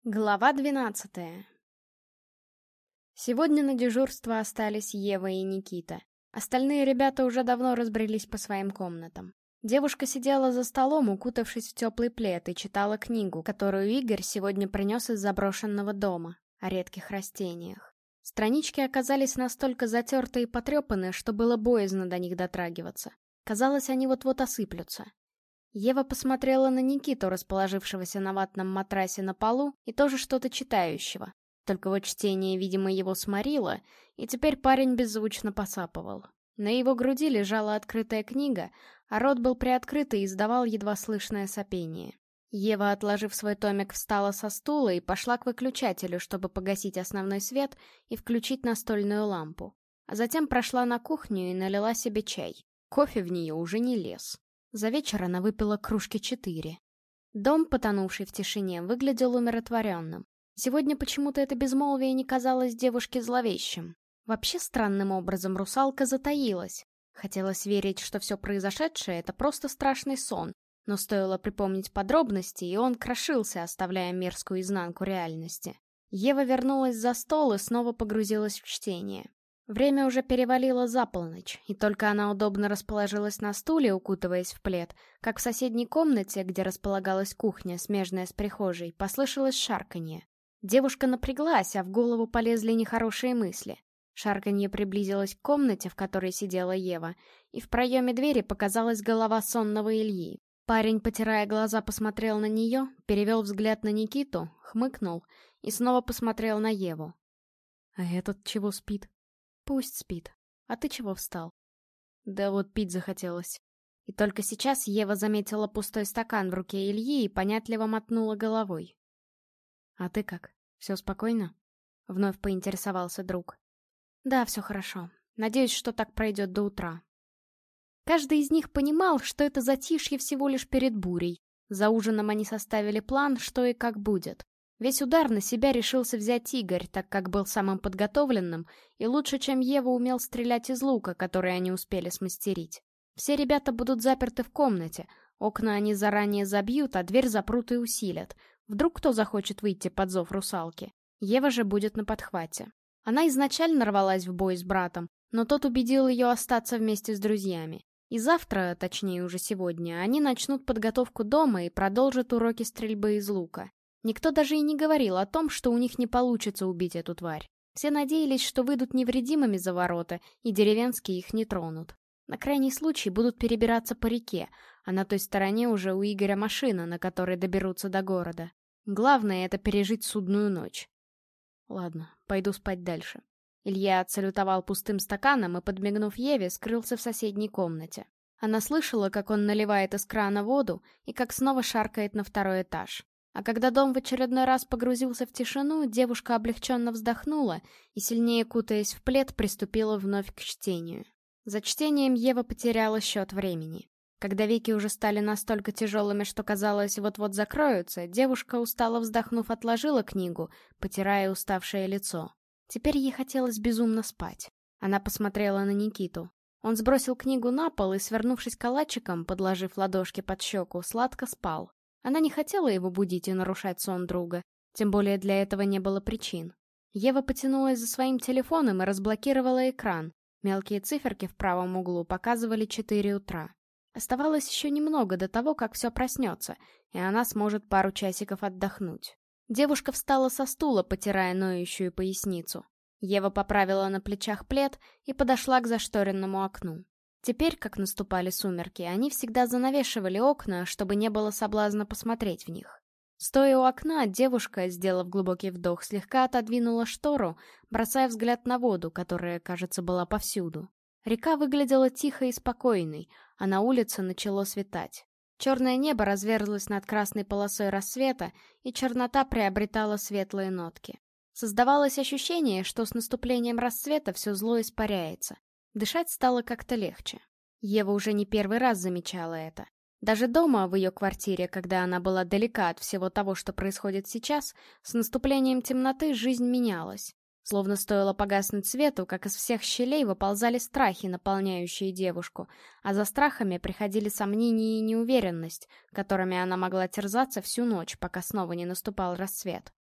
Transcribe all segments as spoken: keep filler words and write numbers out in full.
Глава двенадцатая. Сегодня на дежурство остались Ева и Никита. Остальные ребята уже давно разбрелись по своим комнатам. Девушка сидела за столом, укутавшись в теплый плед, и читала книгу, которую Игорь сегодня принес из заброшенного дома, о редких растениях. Странички оказались настолько затерты и потрепаны, что было боязно до них дотрагиваться. Казалось, они вот-вот осыплются. Ева посмотрела на Никиту, расположившегося на ватном матрасе на полу, и тоже что-то читающего. Только вот чтение, видимо, его сморило, и теперь парень беззвучно посапывал. На его груди лежала открытая книга, а рот был приоткрыт и издавал едва слышное сопение. Ева, отложив свой томик, встала со стула и пошла к выключателю, чтобы погасить основной свет и включить настольную лампу. А затем прошла на кухню и налила себе чай. Кофе в нее уже не лез. За вечер она выпила кружки четыре. Дом, потонувший в тишине, выглядел умиротворенным. Сегодня почему-то это безмолвие не казалось девушке зловещим. Вообще странным образом русалка затаилась. Хотелось верить, что все произошедшее — это просто страшный сон, но стоило припомнить подробности, и он крошился, оставляя мерзкую изнанку реальности. Ева вернулась за стол и снова погрузилась в чтение. Время уже перевалило за полночь, и только она удобно расположилась на стуле, укутываясь в плед, как в соседней комнате, где располагалась кухня, смежная с прихожей, послышалось шарканье. Девушка напряглась, а в голову полезли нехорошие мысли. Шарканье приблизилось к комнате, в которой сидела Ева, и в проеме двери показалась голова сонного Ильи. Парень, потирая глаза, посмотрел на нее, перевел взгляд на Никиту, хмыкнул и снова посмотрел на Еву. «А этот чего спит?» «Пусть спит. А ты чего встал?» «Да вот пить захотелось». И только сейчас Ева заметила пустой стакан в руке Ильи и понятливо мотнула головой. «А ты как? Все спокойно?» — вновь поинтересовался друг. «Да, все хорошо. Надеюсь, что так пройдет до утра». Каждый из них понимал, что это затишье всего лишь перед бурей. За ужином они составили план, что и как будет. Весь удар на себя решился взять Игорь, так как был самым подготовленным и лучше, чем Ева, умел стрелять из лука, который они успели смастерить. Все ребята будут заперты в комнате, окна они заранее забьют, а дверь запрут и усилят. Вдруг кто захочет выйти под зов русалки. Ева же будет на подхвате. Она изначально рвалась в бой с братом, но тот убедил ее остаться вместе с друзьями. И завтра, точнее уже сегодня, они начнут подготовку дома и продолжат уроки стрельбы из лука. Никто даже и не говорил о том, что у них не получится убить эту тварь. Все надеялись, что выйдут невредимыми за ворота, и деревенские их не тронут. На крайний случай будут перебираться по реке, а на той стороне уже у Игоря машина, на которой доберутся до города. Главное — это пережить судную ночь. Ладно, пойду спать дальше. Илья отсалютовал пустым стаканом и, подмигнув Еве, скрылся в соседней комнате. Она слышала, как он наливает из крана воду и как снова шаркает на второй этаж. А когда дом в очередной раз погрузился в тишину, девушка облегченно вздохнула и, сильнее кутаясь в плед, приступила вновь к чтению. За чтением Ева потеряла счет времени. Когда веки уже стали настолько тяжелыми, что казалось, вот-вот закроются, девушка, устало вздохнув, отложила книгу, потирая уставшее лицо. Теперь ей хотелось безумно спать. Она посмотрела на Никиту. Он сбросил книгу на пол и, свернувшись калачиком, подложив ладошки под щеку, сладко спал. Она не хотела его будить и нарушать сон друга, тем более для этого не было причин. Ева потянулась за своим телефоном и разблокировала экран. Мелкие циферки в правом углу показывали четыре утра. Оставалось еще немного до того, как все проснется, и она сможет пару часиков отдохнуть. Девушка встала со стула, потирая ноющую поясницу. Ева поправила на плечах плед и подошла к зашторенному окну. Теперь, как наступали сумерки, они всегда занавешивали окна, чтобы не было соблазна посмотреть в них. Стоя у окна, девушка, сделав глубокий вдох, слегка отодвинула штору, бросая взгляд на воду, которая, кажется, была повсюду. Река выглядела тихой и спокойной, а на улице начало светать. Черное небо разверзлось над красной полосой рассвета, и чернота приобретала светлые нотки. Создавалось ощущение, что с наступлением рассвета все зло испаряется. Дышать стало как-то легче. Ева уже не первый раз замечала это. Даже дома, в ее квартире, когда она была далека от всего того, что происходит сейчас, с наступлением темноты жизнь менялась. Словно стоило погаснуть свету, как из всех щелей выползали страхи, наполняющие девушку, а за страхами приходили сомнения и неуверенность, которыми она могла терзаться всю ночь, пока снова не наступал рассвет.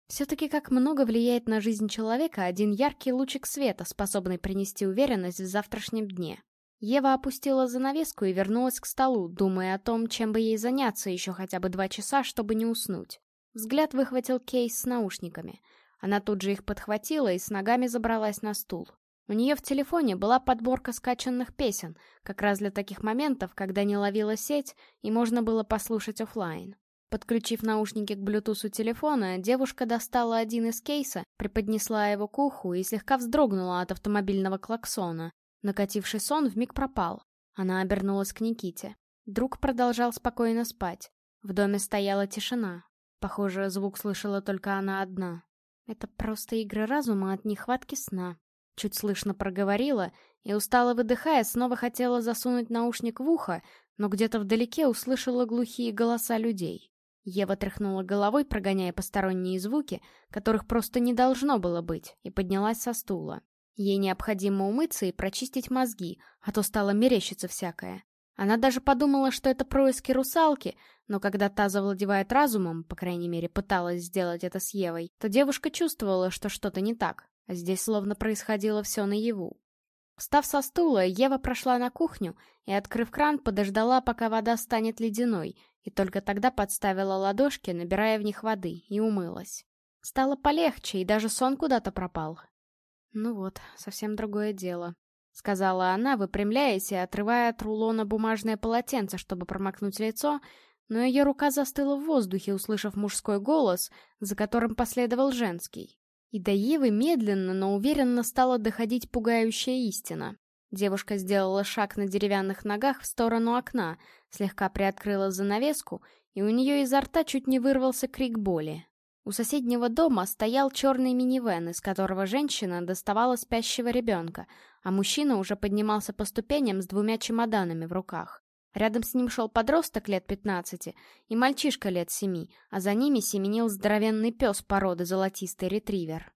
Все-таки как много влияет на жизнь человека один яркий лучик света, способный принести уверенность в завтрашнем дне. Ева опустила занавеску и вернулась к столу, думая о том, чем бы ей заняться еще хотя бы два часа, чтобы не уснуть. Взгляд выхватил кейс с наушниками. Она тут же их подхватила и с ногами забралась на стул. У нее в телефоне была подборка скачанных песен, как раз для таких моментов, когда не ловила сеть и можно было послушать офлайн. Подключив наушники к блютусу телефона, девушка достала один из кейса, преподнесла его к уху и слегка вздрогнула от автомобильного клаксона. Накативший сон вмиг пропал. Она обернулась к Никите. Друг продолжал спокойно спать. В доме стояла тишина. Похоже, звук слышала только она одна. Это просто игры разума от нехватки сна. Чуть слышно проговорила и, устало выдыхая, снова хотела засунуть наушник в ухо, но где-то вдалеке услышала глухие голоса людей. Ева тряхнула головой, прогоняя посторонние звуки, которых просто не должно было быть, и поднялась со стула. Ей необходимо умыться и прочистить мозги, а то стало мерещиться всякое. Она даже подумала, что это происки русалки, но когда та завладевает разумом, по крайней мере, пыталась сделать это с Евой, то девушка чувствовала, что что-то не так, а здесь словно происходило все наяву. Встав со стула, Ева прошла на кухню и, открыв кран, подождала, пока вода станет ледяной, и только тогда подставила ладошки, набирая в них воды, и умылась. Стало полегче, и даже сон куда-то пропал. «Ну вот, совсем другое дело», — сказала она, выпрямляясь и отрывая от рулона бумажное полотенце, чтобы промокнуть лицо, но ее рука застыла в воздухе, услышав мужской голос, за которым последовал женский. И до Евы медленно, но уверенно стала доходить пугающая истина. Девушка сделала шаг на деревянных ногах в сторону окна, слегка приоткрыла занавеску, и у нее изо рта чуть не вырвался крик боли. У соседнего дома стоял черный минивэн, из которого женщина доставала спящего ребенка, а мужчина уже поднимался по ступеням с двумя чемоданами в руках. Рядом с ним шел подросток лет пятнадцати и мальчишка лет семи, а за ними семенил здоровенный пес породы золотистый ретривер.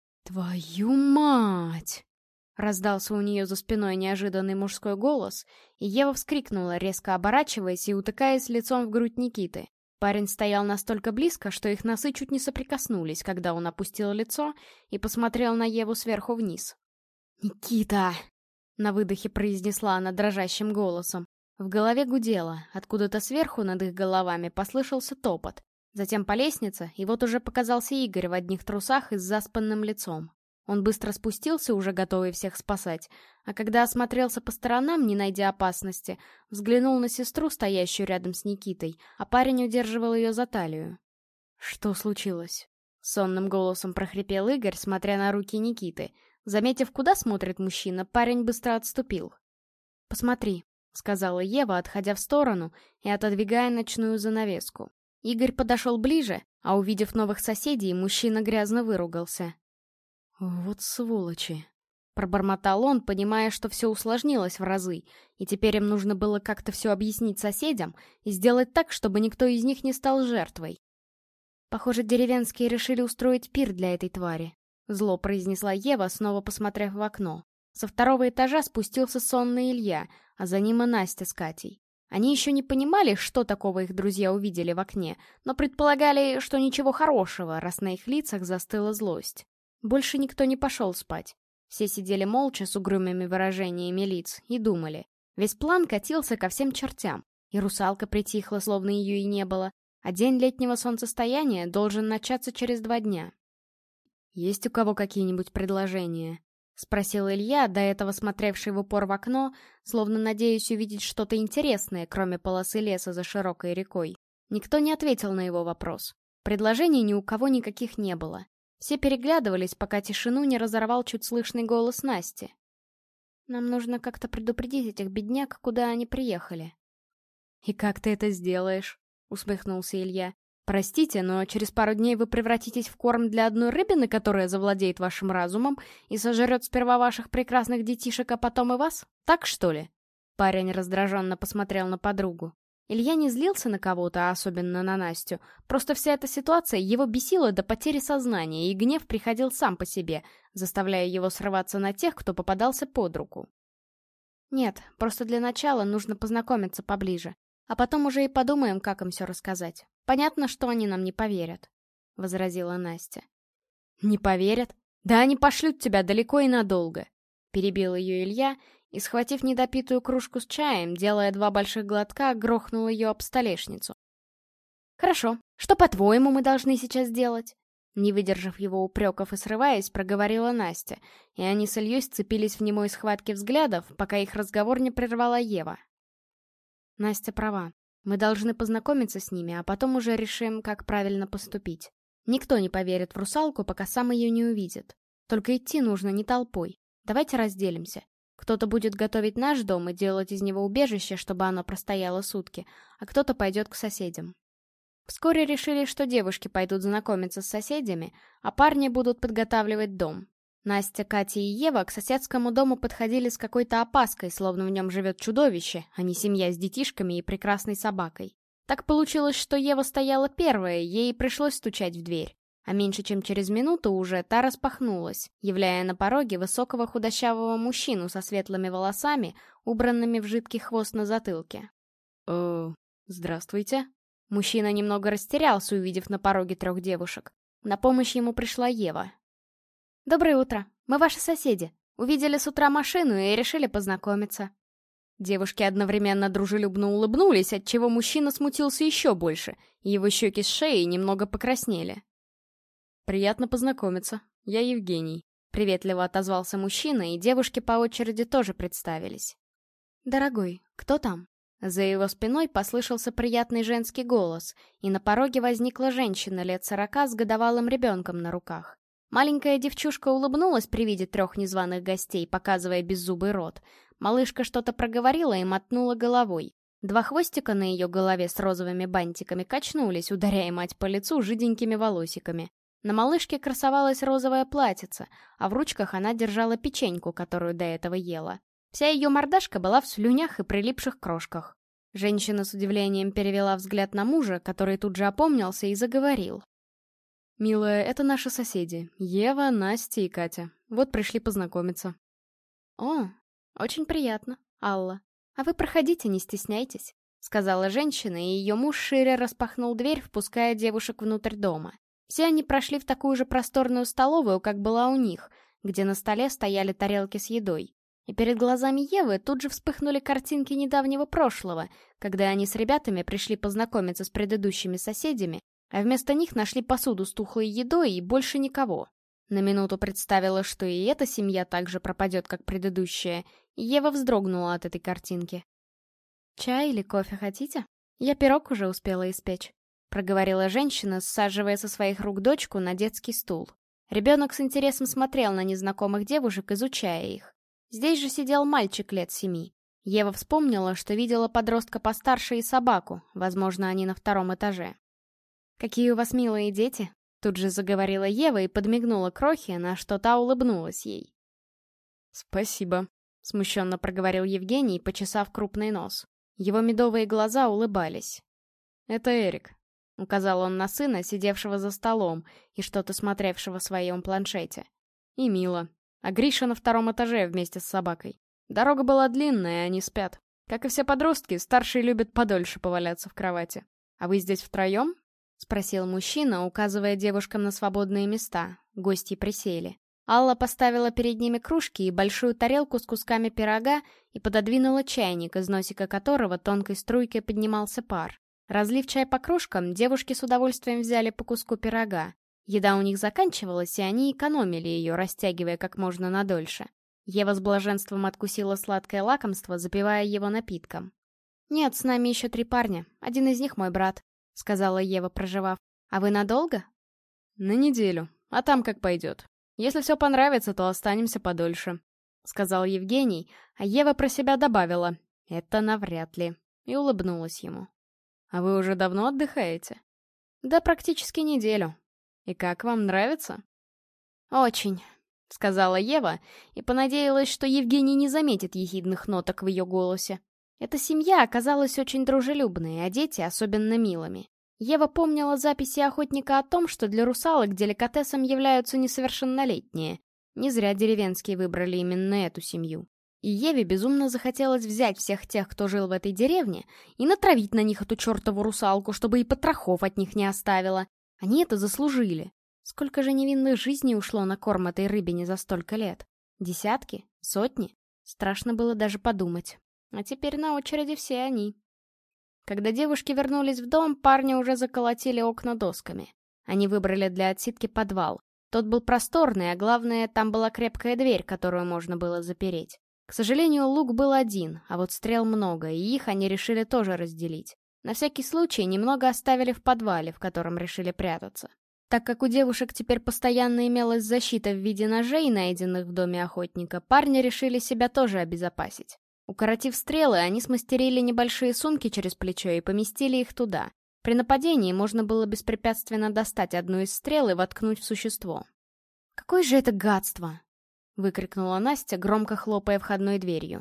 «Твою мать!» — раздался у нее за спиной неожиданный мужской голос, и Ева вскрикнула, резко оборачиваясь и утыкаясь лицом в грудь Никиты. Парень стоял настолько близко, что их носы чуть не соприкоснулись, когда он опустил лицо и посмотрел на Еву сверху вниз. «Никита!» — на выдохе произнесла она дрожащим голосом. В голове гудело, откуда-то сверху над их головами послышался топот. Затем по лестнице, и вот уже показался Игорь в одних трусах и с заспанным лицом. Он быстро спустился, уже готовый всех спасать, а когда осмотрелся по сторонам, не найдя опасности, взглянул на сестру, стоящую рядом с Никитой, а парень удерживал ее за талию. «Что случилось?» — сонным голосом прохрипел Игорь, смотря на руки Никиты. Заметив, куда смотрит мужчина, парень быстро отступил. «Посмотри», — сказала Ева, отходя в сторону и отодвигая ночную занавеску. Игорь подошел ближе, а увидев новых соседей, мужчина грязно выругался. «Вот сволочи!» — пробормотал он, понимая, что все усложнилось в разы, и теперь им нужно было как-то все объяснить соседям и сделать так, чтобы никто из них не стал жертвой. «Похоже, деревенские решили устроить пир для этой твари», — зло произнесла Ева, снова посмотрев в окно. Со второго этажа спустился сонный Илья, а за ним и Настя с Катей. Они еще не понимали, что такого их друзья увидели в окне, но предполагали, что ничего хорошего, раз на их лицах застыла злость. Больше никто не пошел спать. Все сидели молча с угрюмыми выражениями лиц и думали. Весь план катился ко всем чертям, и русалка притихла, словно ее и не было, а день летнего солнцестояния должен начаться через два дня. «Есть у кого какие-нибудь предложения?» — спросил Илья, до этого смотревший в упор в окно, словно надеясь увидеть что-то интересное, кроме полосы леса за широкой рекой. Никто не ответил на его вопрос. Предложений ни у кого никаких не было. Все переглядывались, пока тишину не разорвал чуть слышный голос Насти. «Нам нужно как-то предупредить этих бедняк, куда они приехали». «И как ты это сделаешь?» — усмехнулся Илья. «Простите, но через пару дней вы превратитесь в корм для одной рыбины, которая завладеет вашим разумом и сожрет сперва ваших прекрасных детишек, а потом и вас? Так, что ли?» Парень раздраженно посмотрел на подругу. Илья не злился на кого-то, а особенно на Настю. Просто вся эта ситуация его бесила до потери сознания, и гнев приходил сам по себе, заставляя его срываться на тех, кто попадался под руку. «Нет, просто для начала нужно познакомиться поближе, а потом уже и подумаем, как им все рассказать. Понятно, что они нам не поверят». возразила Настя. «Не поверят? Да они пошлют тебя далеко и надолго», — перебил ее Илья и, схватив недопитую кружку с чаем, делая два больших глотка, грохнул ее об столешницу. «Хорошо. Что, по-твоему, мы должны сейчас делать?» Не выдержав его упреков и срываясь, проговорила Настя, и они с Ильей сцепились в немой схватке взглядов, пока их разговор не прервала Ева. Настя права. Мы должны познакомиться с ними, а потом уже решим, как правильно поступить. Никто не поверит в русалку, пока сам ее не увидит. Только идти нужно не толпой. Давайте разделимся. Кто-то будет готовить наш дом и делать из него убежище, чтобы оно простояло сутки, а кто-то пойдет к соседям. Вскоре решили, что девушки пойдут знакомиться с соседями, а парни будут подготавливать дом. Настя, Катя и Ева к соседскому дому подходили с какой-то опаской, словно в нем живет чудовище, а не семья с детишками и прекрасной собакой. Так получилось, что Ева стояла первая, ей пришлось стучать в дверь. А меньше чем через минуту уже та распахнулась, являя на пороге высокого худощавого мужчину со светлыми волосами, убранными в жидкий хвост на затылке. «Э, здравствуйте». Мужчина немного растерялся, увидев на пороге трех девушек. На помощь ему пришла Ева. «Доброе утро. Мы ваши соседи. Увидели с утра машину и решили познакомиться». Девушки одновременно дружелюбно улыбнулись, отчего мужчина смутился еще больше, и его щеки с шеей немного покраснели. «Приятно познакомиться. Я Евгений», — приветливо отозвался мужчина, и девушки по очереди тоже представились. «Дорогой, кто там?» За его спиной послышался приятный женский голос, и на пороге возникла женщина лет сорока с годовалым ребенком на руках. Маленькая девчушка улыбнулась при виде трех незваных гостей, показывая беззубый рот. Малышка что-то проговорила и мотнула головой. Два хвостика на ее голове с розовыми бантиками качнулись, ударяя мать по лицу жиденькими волосиками. На малышке красовалась розовая платьице, а в ручках она держала печеньку, которую до этого ела. Вся ее мордашка была в слюнях и прилипших крошках. Женщина с удивлением перевела взгляд на мужа, который тут же опомнился и заговорил. «Милая, это наши соседи. Ева, Настя и Катя. Вот пришли познакомиться». «О, очень приятно, Алла. А вы проходите, не стесняйтесь», — сказала женщина, и ее муж шире распахнул дверь, впуская девушек внутрь дома. Все они прошли в такую же просторную столовую, как была у них, где на столе стояли тарелки с едой. И перед глазами Евы тут же вспыхнули картинки недавнего прошлого, когда они с ребятами пришли познакомиться с предыдущими соседями, а вместо них нашли посуду с тухлой едой и больше никого. На минуту представила, что и эта семья так же пропадет, как предыдущая, и Ева вздрогнула от этой картинки. «Чай или кофе хотите? Я пирог уже успела испечь», — проговорила женщина, саживая со своих рук дочку на детский стул. Ребенок с интересом смотрел на незнакомых девушек, изучая их. Здесь же сидел мальчик лет семи. Ева вспомнила, что видела подростка постарше и собаку, возможно, они на втором этаже. «Какие у вас милые дети!» Тут же заговорила Ева и подмигнула Крохе, на что та улыбнулась ей. «Спасибо», — смущенно проговорил Евгений, почесав крупный нос. Его медовые глаза улыбались. «Это Эрик», — указал он на сына, сидевшего за столом и что-то смотревшего в своем планшете. «И Мила. А Гриша на втором этаже вместе с собакой. Дорога была длинная, они спят. Как и все подростки, старшие любят подольше поваляться в кровати. А вы здесь втроем?» — спросил мужчина, указывая девушкам на свободные места. Гости присели. Алла поставила перед ними кружки и большую тарелку с кусками пирога и пододвинула чайник, из носика которого тонкой струйкой поднимался пар. Разлив чай по кружкам, девушки с удовольствием взяли по куску пирога. Еда у них заканчивалась, и они экономили ее, растягивая как можно надольше. Ева с блаженством откусила сладкое лакомство, запивая его напитком. «Нет, с нами еще три парня. Один из них мой брат», — сказала Ева, проживав. «А вы надолго?» «На неделю. А там как пойдет. Если все понравится, то останемся подольше», — сказал Евгений, а Ева про себя добавила: «Это навряд ли», и улыбнулась ему. «А вы уже давно отдыхаете?» «Да практически неделю». «И как вам нравится?» «Очень», — сказала Ева, и понадеялась, что Евгений не заметит ехидных ноток в ее голосе. Эта семья оказалась очень дружелюбной, а дети особенно милыми. Ева помнила записи охотника о том, что для русалок деликатесом являются несовершеннолетние. Не зря деревенские выбрали именно эту семью. И Еве безумно захотелось взять всех тех, кто жил в этой деревне, и натравить на них эту чертову русалку, чтобы и потрохов от них не оставила. Они это заслужили. Сколько же невинных жизней ушло на корм этой рыбине за столько лет? Десятки? Сотни? Страшно было даже подумать. А теперь на очереди все они. Когда девушки вернулись в дом, парни уже заколотили окна досками. Они выбрали для отсидки подвал. Тот был просторный, а главное, там была крепкая дверь, которую можно было запереть. К сожалению, лук был один, а вот стрел много, и их они решили тоже разделить. На всякий случай немного оставили в подвале, в котором решили прятаться. Так как у девушек теперь постоянно имелась защита в виде ножей, найденных в доме охотника, парни решили себя тоже обезопасить. Укоротив стрелы, они смастерили небольшие сумки через плечо и поместили их туда. При нападении можно было беспрепятственно достать одну из стрел и воткнуть в существо. «Какое же это гадство!» — выкрикнула Настя, громко хлопая входной дверью.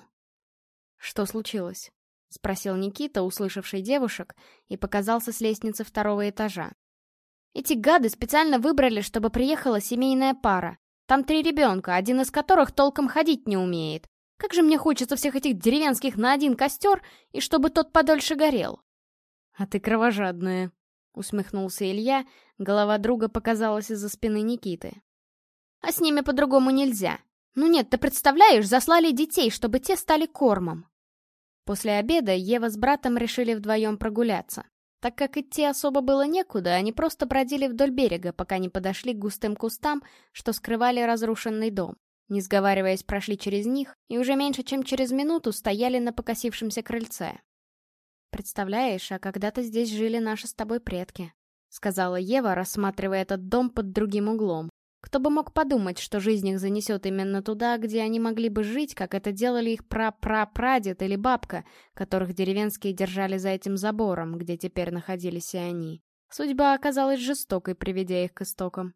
«Что случилось?» — спросил Никита, услышавший девушек, и показался с лестницы второго этажа. «Эти гады специально выбрали, чтобы приехала семейная пара. Там три ребенка, один из которых толком ходить не умеет. Как же мне хочется всех этих деревенских на один костер, и чтобы тот подольше горел!» «А ты кровожадная», — усмехнулся Илья, голова друга показалась из-за спины Никиты. «А с ними по-другому нельзя. Ну нет, ты представляешь, заслали детей, чтобы те стали кормом». После обеда Ева с братом решили вдвоем прогуляться. Так как идти особо было некуда, они просто бродили вдоль берега, пока не подошли к густым кустам, что скрывали разрушенный дом. Не сговариваясь, прошли через них и уже меньше чем через минуту стояли на покосившемся крыльце. «Представляешь, а когда-то здесь жили наши с тобой предки», — сказала Ева, рассматривая этот дом под другим углом. Кто бы мог подумать, что жизнь их занесет именно туда, где они могли бы жить, как это делали их пра-пра-прадед или бабка, которых деревенские держали за этим забором, где теперь находились и они. Судьба оказалась жестокой, приведя их к истокам.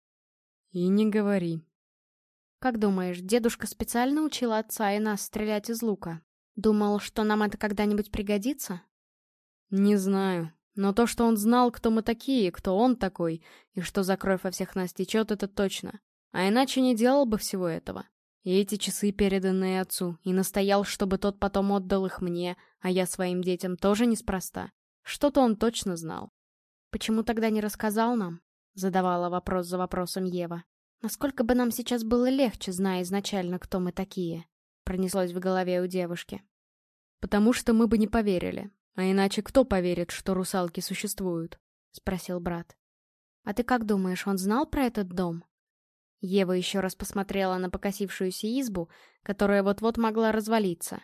«И не говори». «Как думаешь, дедушка специально учил отца и нас стрелять из лука? Думал, что нам это когда-нибудь пригодится?» «Не знаю. Но то, что он знал, кто мы такие, кто он такой, и что за кровь во всех нас течет, это точно. А иначе не делал бы всего этого. И эти часы, переданные отцу, и настоял, чтобы тот потом отдал их мне, а я своим детям тоже неспроста. Что-то он точно знал». «Почему тогда не рассказал нам?» — задавала вопрос за вопросом Ева. «Насколько бы нам сейчас было легче, зная изначально, кто мы такие?» — пронеслось в голове у девушки. «Потому что мы бы не поверили. А иначе кто поверит, что русалки существуют?» — спросил брат. «А ты как думаешь, он знал про этот дом?» Ева еще раз посмотрела на покосившуюся избу, которая вот-вот могла развалиться.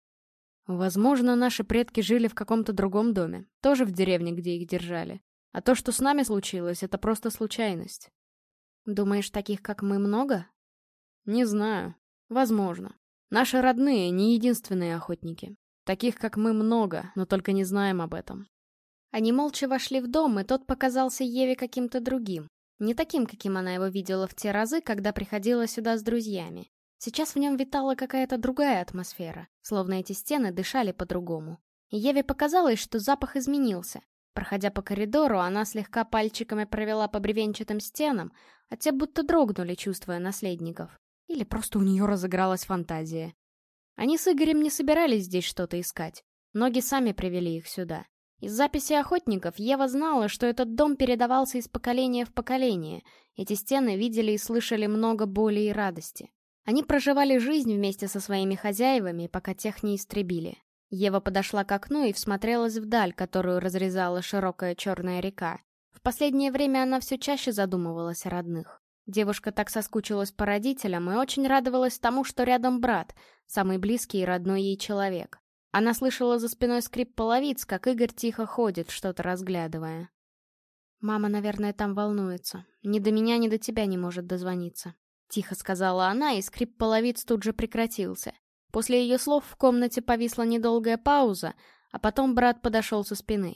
«Возможно, наши предки жили в каком-то другом доме, тоже в деревне, где их держали. А то, что с нами случилось, это просто случайность». «Думаешь, таких, как мы, много?» «Не знаю. Возможно. Наши родные не единственные охотники. Таких, как мы, много, но только не знаем об этом». Они молча вошли в дом, и тот показался Еве каким-то другим. Не таким, каким она его видела в те разы, когда приходила сюда с друзьями. Сейчас в нем витала какая-то другая атмосфера, словно эти стены дышали по-другому. И Еве показалось, что запах изменился. Проходя по коридору, она слегка пальчиками провела по бревенчатым стенам, а те будто дрогнули, чувствуя наследников. Или просто у нее разыгралась фантазия. Они с Игорем не собирались здесь что-то искать. Ноги сами привели их сюда. Из записи охотников Ева знала, что этот дом передавался из поколения в поколение. Эти стены видели и слышали много боли и радости. Они проживали жизнь вместе со своими хозяевами, пока тех не истребили. Ева подошла к окну и всмотрелась вдаль, которую разрезала широкая черная река. В последнее время она все чаще задумывалась о родных. Девушка так соскучилась по родителям и очень радовалась тому, что рядом брат, самый близкий и родной ей человек. Она слышала за спиной скрип половиц, как Игорь тихо ходит, что-то разглядывая. «Мама, наверное, там волнуется. Ни до меня, ни до тебя не может дозвониться», — тихо сказала она, и скрип половиц тут же прекратился. После ее слов в комнате повисла недолгая пауза, а потом брат подошел со спины.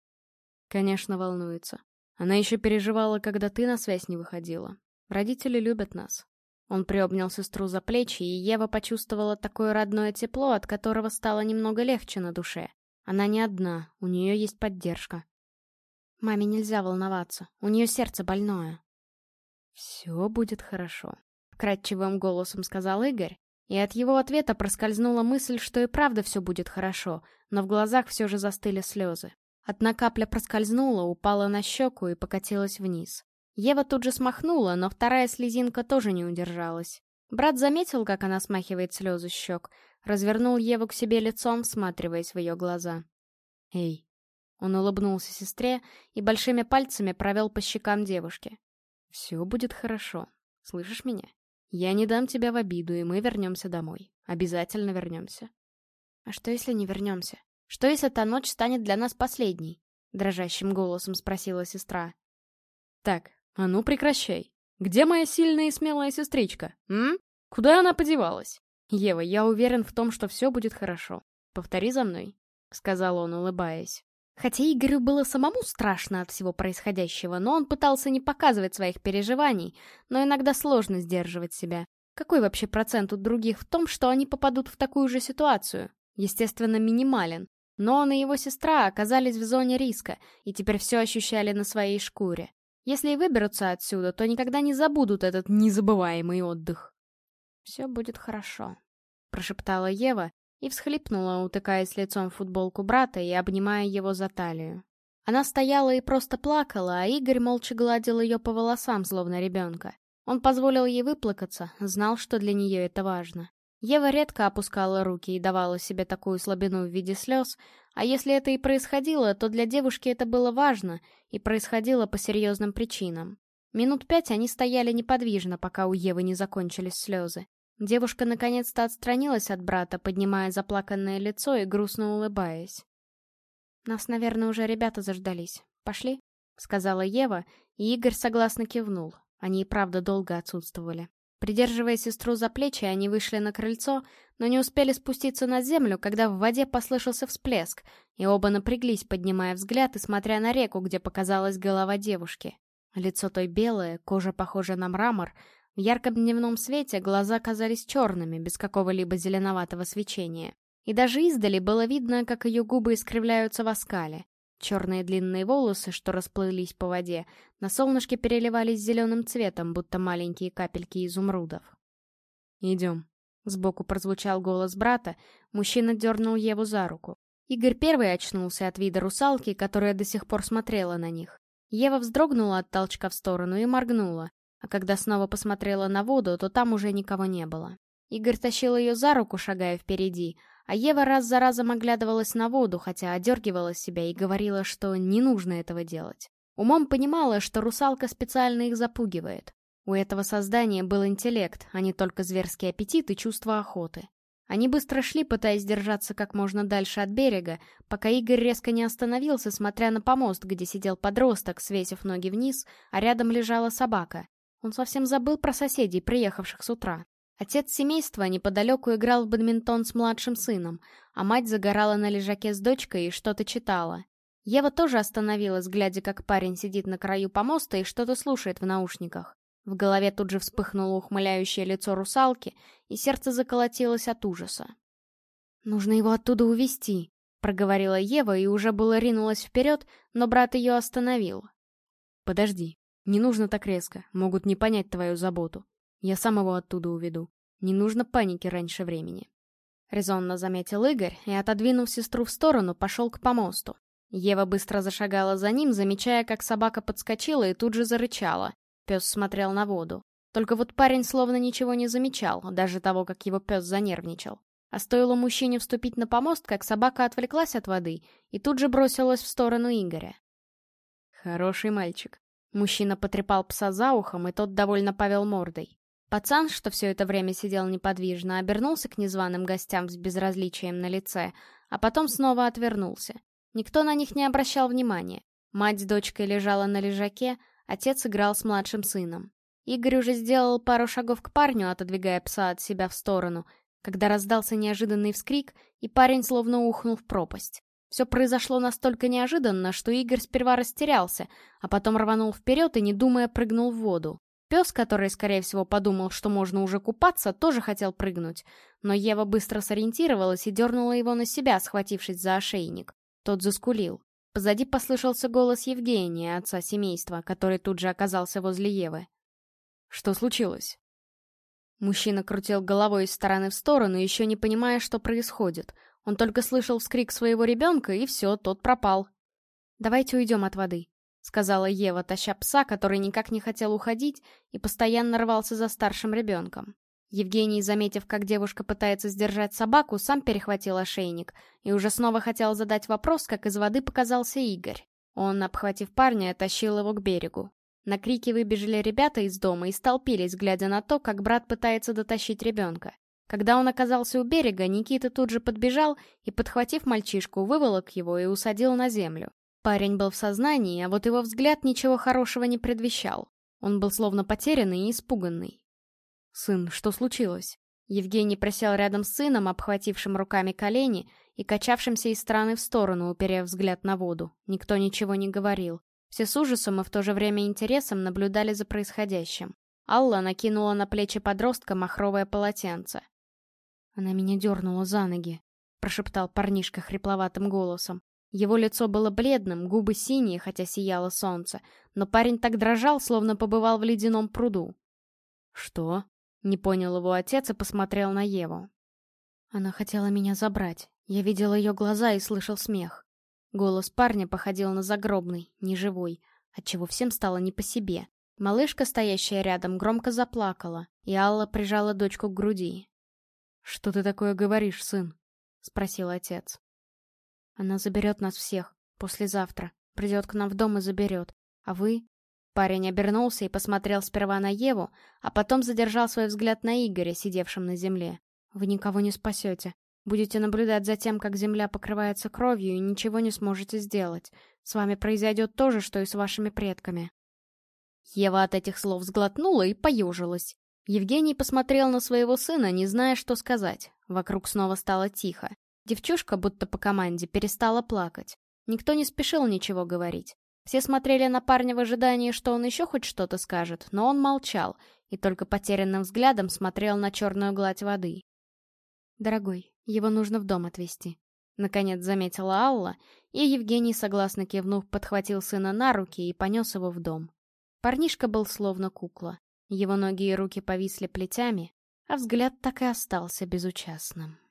«Конечно, волнуется. Она еще переживала, когда ты на связь не выходила. Родители любят нас». Он приобнял сестру за плечи, и Ева почувствовала такое родное тепло, от которого стало немного легче на душе. Она не одна, у нее есть поддержка. «Маме нельзя волноваться, у нее сердце больное». «Все будет хорошо», — вкрадчивым голосом сказал Игорь, и от его ответа проскользнула мысль, что и правда все будет хорошо, но в глазах все же застыли слезы. Одна капля проскользнула, упала на щеку и покатилась вниз. Ева тут же смахнула, но вторая слезинка тоже не удержалась. Брат заметил, как она смахивает слезы с щек, развернул Еву к себе лицом, всматриваясь в ее глаза. «Эй!» Он улыбнулся сестре и большими пальцами провел по щекам девушки. «Все будет хорошо. Слышишь меня? Я не дам тебя в обиду, и мы вернемся домой. Обязательно вернемся». «А что, если не вернемся? Что, если та ночь станет для нас последней?» Дрожащим голосом спросила сестра. «Так, а ну прекращай. Где моя сильная и смелая сестричка, м? Куда она подевалась? Ева, я уверен в том, что все будет хорошо. Повтори за мной», — сказал он, улыбаясь. Хотя Игорю было самому страшно от всего происходящего, но он пытался не показывать своих переживаний, но иногда сложно сдерживать себя. Какой вообще процент у других в том, что они попадут в такую же ситуацию? Естественно, минимален. Но он и его сестра оказались в зоне риска, и теперь все ощущали на своей шкуре. Если и выберутся отсюда, то никогда не забудут этот незабываемый отдых. «Все будет хорошо», — прошептала Ева и всхлипнула, утыкаясь лицом в футболку брата и обнимая его за талию. Она стояла и просто плакала, а Игорь молча гладил ее по волосам, словно ребенка. Он позволил ей выплакаться, знал, что для нее это важно. Ева редко опускала руки и давала себе такую слабину в виде слез, а если это и происходило, то для девушки это было важно и происходило по серьезным причинам. Минут пять они стояли неподвижно, пока у Евы не закончились слезы. Девушка наконец-то отстранилась от брата, поднимая заплаканное лицо и грустно улыбаясь. «Нас, наверное, уже ребята заждались. Пошли?» — сказала Ева, и Игорь согласно кивнул. Они и правда долго отсутствовали. Придерживая сестру за плечи, они вышли на крыльцо, но не успели спуститься на землю, когда в воде послышался всплеск, и оба напряглись, поднимая взгляд и смотря на реку, где показалась голова девушки. Лицо той белое, кожа похожа на мрамор. В ярком дневном свете глаза казались черными, без какого-либо зеленоватого свечения. И даже издали было видно, как ее губы искривляются в оскале. Черные длинные волосы, что расплылись по воде, на солнышке переливались зеленым цветом, будто маленькие капельки изумрудов. «Идем». Сбоку прозвучал голос брата, мужчина дернул Еву за руку. Игорь первый очнулся от вида русалки, которая до сих пор смотрела на них. Ева вздрогнула от толчка в сторону и моргнула, а когда снова посмотрела на воду, то там уже никого не было. Игорь тащил ее за руку, шагая впереди, а Ева раз за разом оглядывалась на воду, хотя одергивала себя и говорила, что не нужно этого делать. Умом понимала, что русалка специально их запугивает. У этого создания был интеллект, а не только зверский аппетит и чувство охоты. Они быстро шли, пытаясь держаться как можно дальше от берега, пока Игорь резко не остановился, смотря на помост, где сидел подросток, свесив ноги вниз, а рядом лежала собака. Он совсем забыл про соседей, приехавших с утра. Отец семейства неподалеку играл в бадминтон с младшим сыном, а мать загорала на лежаке с дочкой и что-то читала. Ева тоже остановилась, глядя, как парень сидит на краю помоста и что-то слушает в наушниках. В голове тут же вспыхнуло ухмыляющее лицо русалки, и сердце заколотилось от ужаса. «Нужно его оттуда увезти», — проговорила Ева и уже было ринулась вперед, но брат ее остановил. «Подожди, не нужно так резко, могут не понять твою заботу. Я сам его оттуда уведу. Не нужно паники раньше времени», — резонно заметил Игорь и, отодвинув сестру в сторону, пошел к помосту. Ева быстро зашагала за ним, замечая, как собака подскочила и тут же зарычала. Пес смотрел на воду. Только вот парень словно ничего не замечал, даже того, как его пес занервничал. А стоило мужчине вступить на помост, как собака отвлеклась от воды и тут же бросилась в сторону Игоря. «Хороший мальчик». Мужчина потрепал пса за ухом, и тот довольно повел мордой. Пацан, что все это время сидел неподвижно, обернулся к незваным гостям с безразличием на лице, а потом снова отвернулся. Никто на них не обращал внимания. Мать с дочкой лежала на лежаке, отец играл с младшим сыном. Игорь уже сделал пару шагов к парню, отодвигая пса от себя в сторону, когда раздался неожиданный вскрик, и парень словно ухнул в пропасть. Все произошло настолько неожиданно, что Игорь сперва растерялся, а потом рванул вперед и, не думая, прыгнул в воду. Пес, который, скорее всего, подумал, что можно уже купаться, тоже хотел прыгнуть, но Ева быстро сориентировалась и дернула его на себя, схватившись за ошейник. Тот заскулил. Позади послышался голос Евгения, отца семейства, который тут же оказался возле Евы. «Что случилось?» Мужчина крутил головой из стороны в сторону, еще не понимая, что происходит. Он только слышал вскрик своего ребенка, и все, тот пропал. «Давайте уйдем от воды», — сказала Ева, таща пса, который никак не хотел уходить и постоянно рвался за старшим ребенком. Евгений, заметив, как девушка пытается сдержать собаку, сам перехватил ошейник и уже снова хотел задать вопрос, как из воды показался Игорь. Он, обхватив парня, тащил его к берегу. На крики выбежали ребята из дома и столпились, глядя на то, как брат пытается дотащить ребенка. Когда он оказался у берега, Никита тут же подбежал и, подхватив мальчишку, выволок его и усадил на землю. Парень был в сознании, а вот его взгляд ничего хорошего не предвещал. Он был словно потерянный и испуганный. «Сын, что случилось?» Евгений присел рядом с сыном, обхватившим руками колени и качавшимся из стороны в сторону, уперев взгляд на воду. Никто ничего не говорил. Все с ужасом и в то же время интересом наблюдали за происходящим. Алла накинула на плечи подростка махровое полотенце. «Она меня дернула за ноги», — прошептал парнишка хрипловатым голосом. Его лицо было бледным, губы синие, хотя сияло солнце, но парень так дрожал, словно побывал в ледяном пруду. «Что?» — не понял его отец и посмотрел на Еву. «Она хотела меня забрать. Я видел ее глаза и слышал смех». Голос парня походил на загробный, неживой, отчего всем стало не по себе. Малышка, стоящая рядом, громко заплакала, и Алла прижала дочку к груди. «Что ты такое говоришь, сын?» — спросил отец. «Она заберет нас всех. Послезавтра. Придет к нам в дом и заберет. А вы...» Парень обернулся и посмотрел сперва на Еву, а потом задержал свой взгляд на Игоря, сидевшем на земле. «Вы никого не спасете. Будете наблюдать за тем, как земля покрывается кровью, и ничего не сможете сделать. С вами произойдет то же, что и с вашими предками». Ева от этих слов сглотнула и поежилась. Евгений посмотрел на своего сына, не зная, что сказать. Вокруг снова стало тихо. Девчушка, будто по команде, перестала плакать. Никто не спешил ничего говорить. Все смотрели на парня в ожидании, что он еще хоть что-то скажет, но он молчал и только потерянным взглядом смотрел на черную гладь воды. «Дорогой, его нужно в дом отвезти», — наконец заметила Алла, и Евгений, согласно кивнув, подхватил сына на руки и понес его в дом. Парнишка был словно кукла. Его ноги и руки повисли плетями, а взгляд так и остался безучастным.